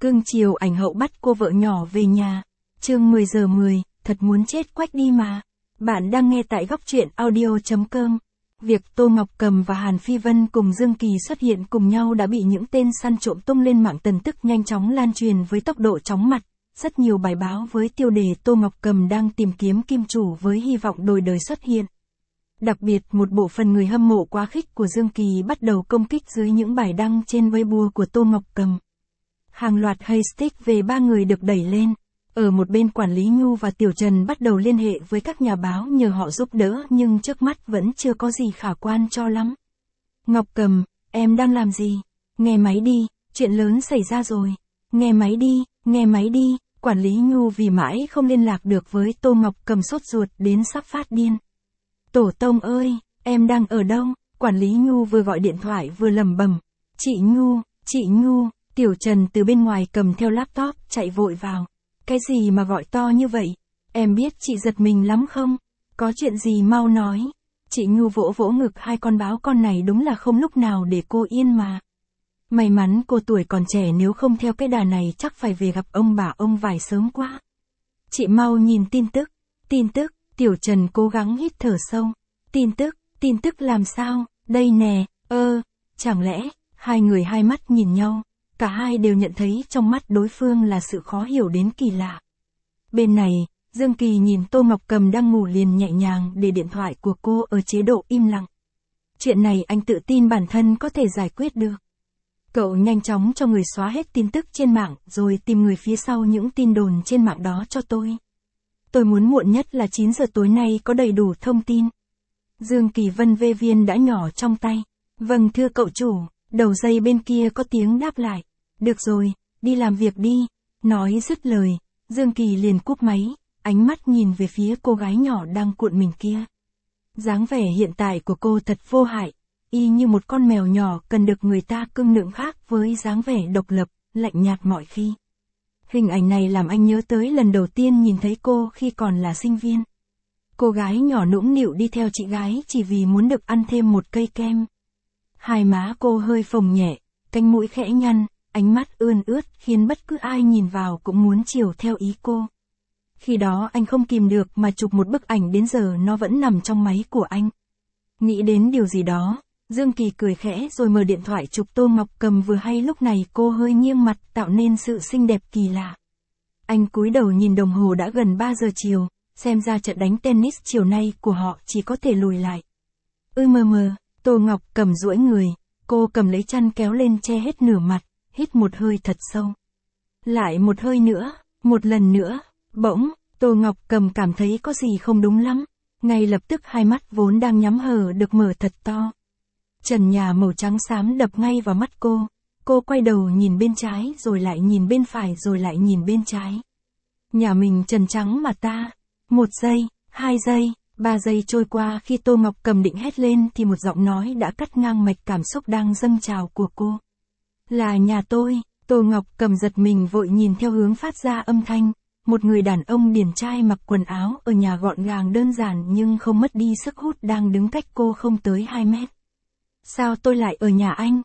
Cưng chiều ảnh hậu bắt cô vợ nhỏ về nhà. Chương 10 giờ 10, thật muốn chết quách đi mà. Bạn đang nghe tại góc truyện audio.com. Việc Tô Ngọc Cầm và Hàn Phi Vân cùng Dương Kỳ xuất hiện cùng nhau đã bị những tên săn trộm tung lên mạng tin tức nhanh chóng lan truyền với tốc độ chóng mặt. Rất nhiều bài báo với tiêu đề Tô Ngọc Cầm đang tìm kiếm kim chủ với hy vọng đổi đời xuất hiện. Đặc biệt một bộ phận người hâm mộ quá khích của Dương Kỳ bắt đầu công kích dưới những bài đăng trên Weibo của Tô Ngọc Cầm. Hàng loạt hashtag về ba người được đẩy lên. Ở một bên quản lý Nhu và Tiểu Trần bắt đầu liên hệ với các nhà báo nhờ họ giúp đỡ nhưng trước mắt vẫn chưa có gì khả quan cho lắm. Ngọc Cầm, em đang làm gì? Nghe máy đi, chuyện lớn xảy ra rồi. Nghe máy đi, nghe máy đi. Quản lý Nhu vì mãi không liên lạc được với Tô Ngọc Cầm sốt ruột đến sắp phát điên. Tổ tông ơi, em đang ở đâu? Quản lý Nhu vừa gọi điện thoại vừa lẩm bẩm. Chị Nhu, Tiểu Trần từ bên ngoài cầm theo laptop chạy vội vào. Cái gì mà gọi to như vậy? Em biết chị giật mình lắm không? Có chuyện gì mau nói. Chị Nhu vỗ vỗ ngực hai con báo con này đúng là không lúc nào để cô yên mà. May mắn cô tuổi còn trẻ nếu không theo cái đà này chắc phải về gặp ông bà ông vải sớm quá. Chị mau nhìn tin tức, Tiểu Trần cố gắng hít thở sâu. Tin tức làm sao, đây nè, chẳng lẽ, hai người hai mắt nhìn nhau, cả hai đều nhận thấy trong mắt đối phương là sự khó hiểu đến kỳ lạ. Bên này, Dương Kỳ nhìn Tô Ngọc Cầm đang ngủ liền nhẹ nhàng để điện thoại của cô ở chế độ im lặng. Chuyện này anh tự tin bản thân có thể giải quyết được. Cậu nhanh chóng cho người xóa hết tin tức trên mạng rồi tìm người phía sau những tin đồn trên mạng đó cho tôi. Tôi muốn muộn nhất là 9 giờ tối nay có đầy đủ thông tin. Dương Kỳ vân vê viên đã nhỏ trong tay. Vâng thưa cậu chủ, đầu dây bên kia có tiếng đáp lại. Được rồi, đi làm việc đi. Nói dứt lời, Dương Kỳ liền cúp máy, ánh mắt nhìn về phía cô gái nhỏ đang cuộn mình kia. Dáng vẻ hiện tại của cô thật vô hại, y như một con mèo nhỏ cần được người ta cưng nựng khác với dáng vẻ độc lập, lạnh nhạt mọi khi. Hình ảnh này làm anh nhớ tới lần đầu tiên nhìn thấy cô khi còn là sinh viên. Cô gái nhỏ nũng nịu đi theo chị gái chỉ vì muốn được ăn thêm một cây kem. Hai má cô hơi phồng nhẹ, cánh mũi khẽ nhăn, ánh mắt ươn ướt khiến bất cứ ai nhìn vào cũng muốn chiều theo ý cô. Khi đó anh không kìm được mà chụp một bức ảnh đến giờ nó vẫn nằm trong máy của anh. Nghĩ đến điều gì đó, Dương Kỳ cười khẽ rồi mở điện thoại chụp Tô Ngọc Cầm vừa hay lúc này cô hơi nghiêng mặt tạo nên sự xinh đẹp kỳ lạ. Anh cúi đầu nhìn đồng hồ đã gần 3 giờ chiều, xem ra trận đánh tennis chiều nay của họ chỉ có thể lùi lại. Tô Ngọc Cầm duỗi người, cô cầm lấy chăn kéo lên che hết nửa mặt, hít một hơi thật sâu. Lại một hơi nữa, một lần nữa, bỗng, Tô Ngọc Cầm cảm thấy có gì không đúng lắm. Ngay lập tức hai mắt vốn đang nhắm hờ được mở thật to. Trần nhà màu trắng xám đập ngay vào mắt cô quay đầu nhìn bên trái rồi lại nhìn bên phải rồi lại nhìn bên trái. Nhà mình trần trắng mà ta. 1 giây, 2 giây, 3 giây trôi qua khi Tô Ngọc Cầm định hét lên thì một giọng nói đã cắt ngang mạch cảm xúc đang dâng trào của cô. Là nhà tôi. Tô Ngọc Cầm giật mình vội nhìn theo hướng phát ra âm thanh. Một người đàn ông điển trai mặc quần áo ở nhà gọn gàng đơn giản nhưng không mất đi sức hút đang đứng cách cô không tới 2 mét. Sao tôi lại ở nhà anh?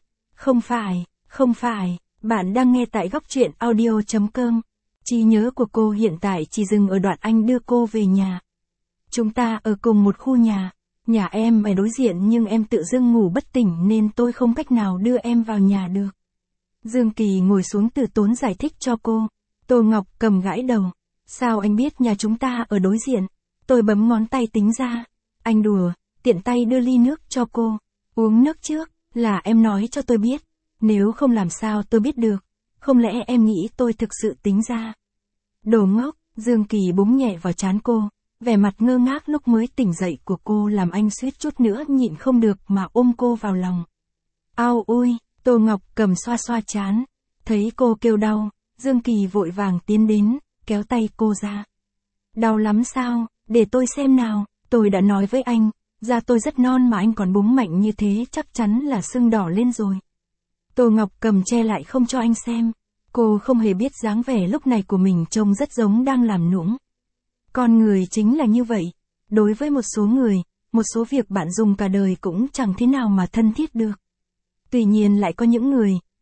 Không phải, bạn đang nghe tại góc truyện audio.com. Trí nhớ của cô hiện tại chỉ dừng ở đoạn anh đưa cô về nhà. Chúng ta ở cùng một khu nhà em ở đối diện nhưng em tự dưng ngủ bất tỉnh nên tôi không cách nào đưa em vào nhà được. Dương Kỳ ngồi xuống từ tốn giải thích cho cô. Tô Ngọc Cầm gãi đầu. Sao anh biết nhà chúng ta ở đối diện? Tôi bấm ngón tay tính ra. Anh đùa, tiện tay đưa ly nước cho cô. Uống nước trước, là em nói cho tôi biết. Nếu không làm sao tôi biết được. Không lẽ em nghĩ tôi thực sự tính ra? Đồ ngốc, Dương Kỳ búng nhẹ vào trán cô. Vẻ mặt ngơ ngác lúc mới tỉnh dậy của cô làm anh suýt chút nữa nhịn không được mà ôm cô vào lòng. Ao ôi, Tô Ngọc Cầm xoa xoa trán. Thấy cô kêu đau, Dương Kỳ vội vàng tiến đến, kéo tay cô ra. Đau lắm sao, để tôi xem nào, tôi đã nói với anh, da tôi rất non mà anh còn búng mạnh như thế chắc chắn là sưng đỏ lên rồi. Tô Ngọc Cầm che lại không cho anh xem, cô không hề biết dáng vẻ lúc này của mình trông rất giống đang làm nũng. Con người chính là như vậy, đối với một số người, một số việc bạn dùng cả đời cũng chẳng thế nào mà thân thiết được. Tuy nhiên lại có những người,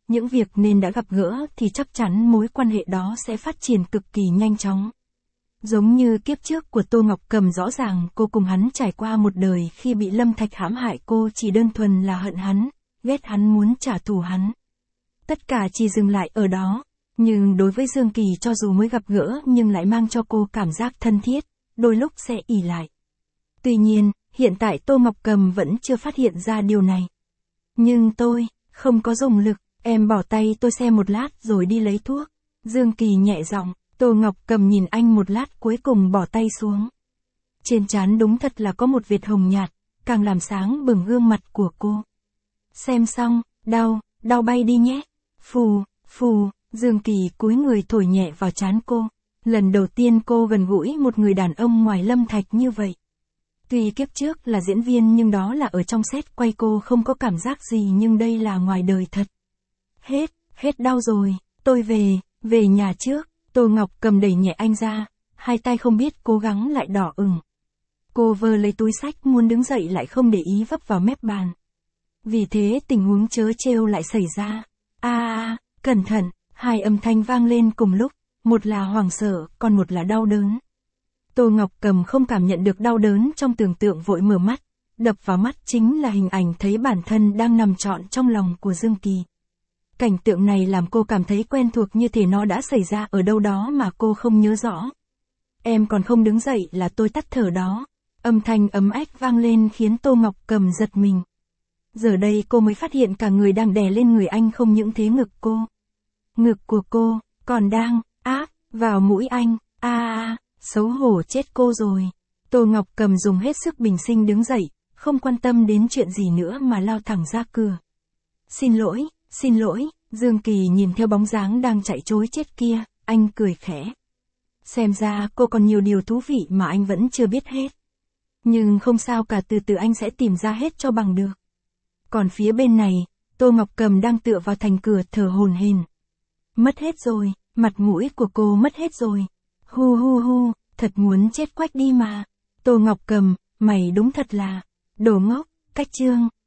những việc nên đã gặp gỡ thì chắc chắn mối quan hệ đó sẽ phát triển cực kỳ nhanh chóng. Giống như kiếp trước của Tô Ngọc Cầm, rõ ràng cô cùng hắn trải qua một đời, khi bị Lâm Thạch hãm hại cô chỉ đơn thuần là hận hắn, ghét hắn, muốn trả thù hắn. Tất cả chỉ dừng lại ở đó. Nhưng đối với Dương Kỳ, cho dù mới gặp gỡ nhưng lại mang cho cô cảm giác thân thiết, đôi lúc sẽ ỷ lại. Tuy nhiên, hiện tại Tô Ngọc Cầm vẫn chưa phát hiện ra điều này. Nhưng tôi, không có dùng lực, em bỏ tay tôi xem một lát rồi đi lấy thuốc. Dương Kỳ nhẹ giọng. Tô Ngọc Cầm nhìn anh một lát cuối cùng bỏ tay xuống. Trên trán đúng thật là có một vệt hồng nhạt, càng làm sáng bừng gương mặt của cô. Xem xong, đau bay đi nhé. Phù, phù, Dương Kỳ cúi người thổi nhẹ vào trán cô. Lần đầu tiên cô gần gũi một người đàn ông ngoài Lâm Thạch như vậy. Tuy kiếp trước là diễn viên nhưng đó là ở trong set quay, cô không có cảm giác gì, nhưng đây là ngoài đời thật. Hết đau rồi, tôi về nhà trước. Tô Ngọc Cầm đẩy nhẹ anh ra, hai tay không biết cố gắng lại đỏ ửng. Cô vơ lấy túi xách muốn đứng dậy lại không để ý vấp vào mép bàn. Vì thế tình huống trớ trêu lại xảy ra. Cẩn thận, hai âm thanh vang lên cùng lúc, một là hoảng sợ, còn một là đau đớn. Tô Ngọc Cầm không cảm nhận được đau đớn trong tưởng tượng, vội mở mắt, đập vào mắt chính là hình ảnh thấy bản thân đang nằm trọn trong lòng của Dương Kỳ. Cảnh tượng này làm cô cảm thấy quen thuộc, như thể nó đã xảy ra ở đâu đó mà cô không nhớ rõ. Em còn không đứng dậy là tôi tắt thở đó. Âm thanh ấm ách vang lên khiến Tô Ngọc Cầm giật mình. Giờ đây cô mới phát hiện cả người đang đè lên người anh, không những thế ngực của cô còn đang áp vào mũi anh. Xấu hổ chết cô rồi. Tô Ngọc Cầm dùng hết sức bình sinh đứng dậy, không quan tâm đến chuyện gì nữa mà lao thẳng ra cửa. Xin lỗi, Dương Kỳ nhìn theo bóng dáng đang chạy trối chết kia, anh cười khẽ. Xem ra cô còn nhiều điều thú vị mà anh vẫn chưa biết hết. Nhưng không sao cả, từ từ anh sẽ tìm ra hết cho bằng được. Còn phía bên này, Tô Ngọc Cầm đang tựa vào thành cửa thở hổn hển. Mất hết rồi, mặt mũi của cô mất hết rồi. Hu, thật muốn chết quách đi mà. Tô Ngọc Cầm, mày đúng thật là đồ ngốc. Cách chương